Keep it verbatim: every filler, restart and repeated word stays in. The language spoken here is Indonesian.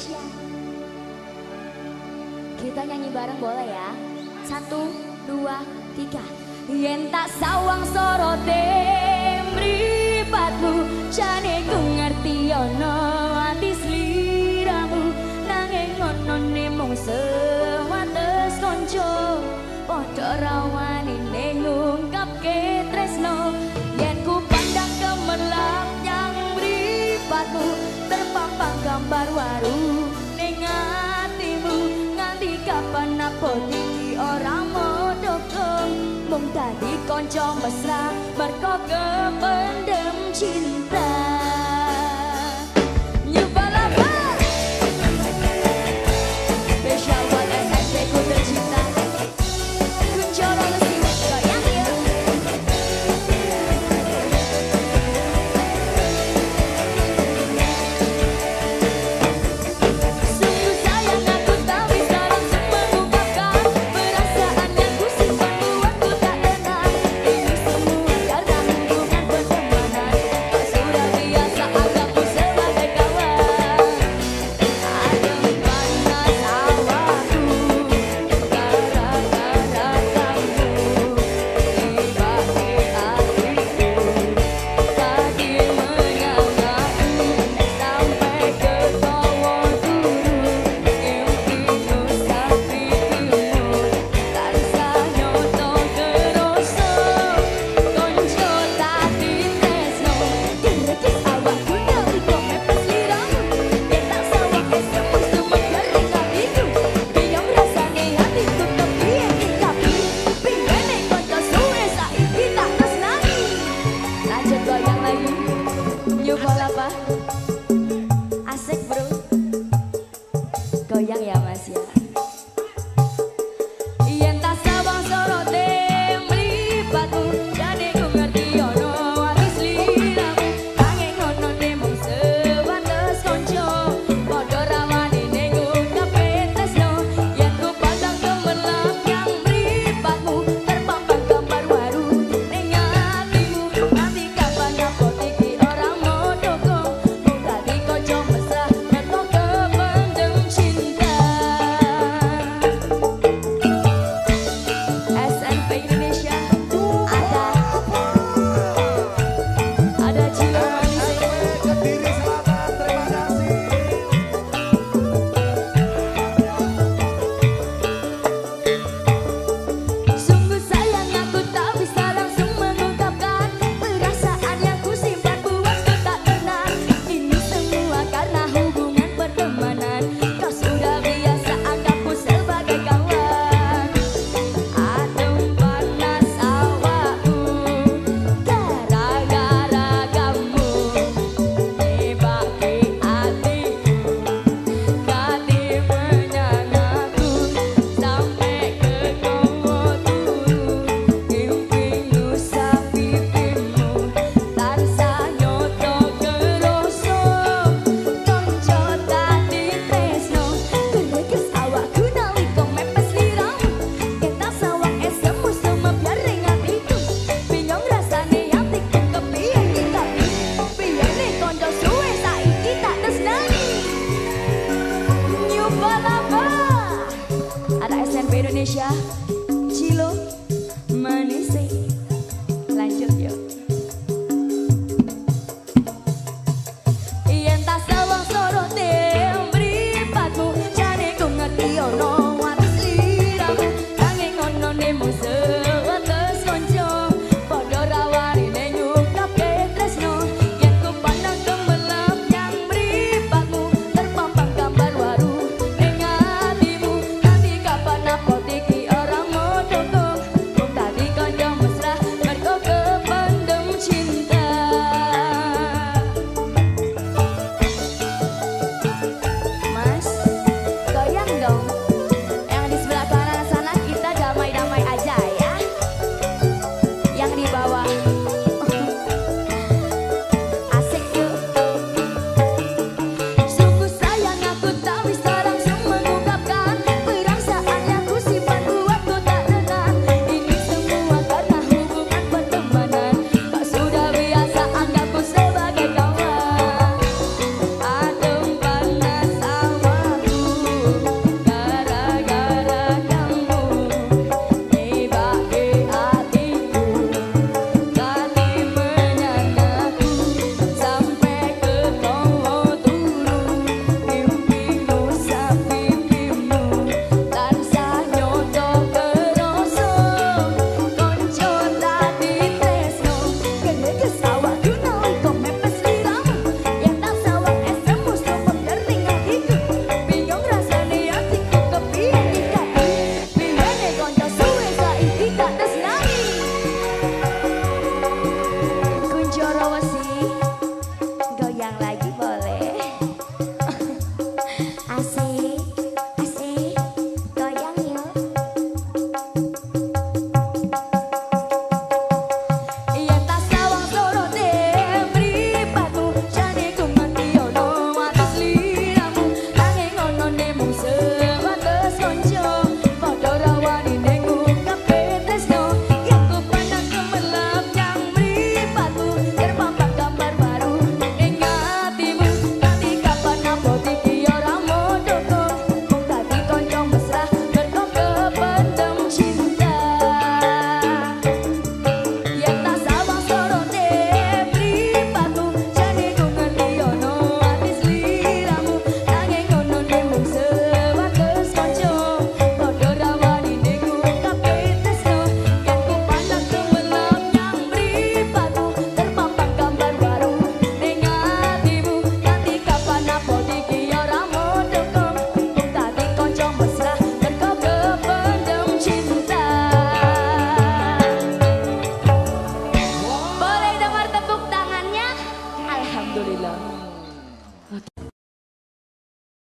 Indonesia. Kita nyanyi bareng boleh ya? Satu, dua, tiga. Yen tak sawang sorote mripatmu, jane ku ngerti ana ati sliramu, nanging ngono ne mung sewates kanca, padha rawani ning ngungkapke tresno. Yen ku pandang gemerlap yang mripatmu, terpampang gambar waru ning atimu, nganti kapan apa iki ora modokong, mung dadi kanca mesra merko kependem cinta. Spesial buat S S P ku tercinta, Kunchoro Lesti, goyang yuk. Sungguh sayang aku tak bisa langsung mengungkapkan perasaan yang ku simpan buatku tak enak. Ini semua karena hubungan pertemanan, tak sudah ya.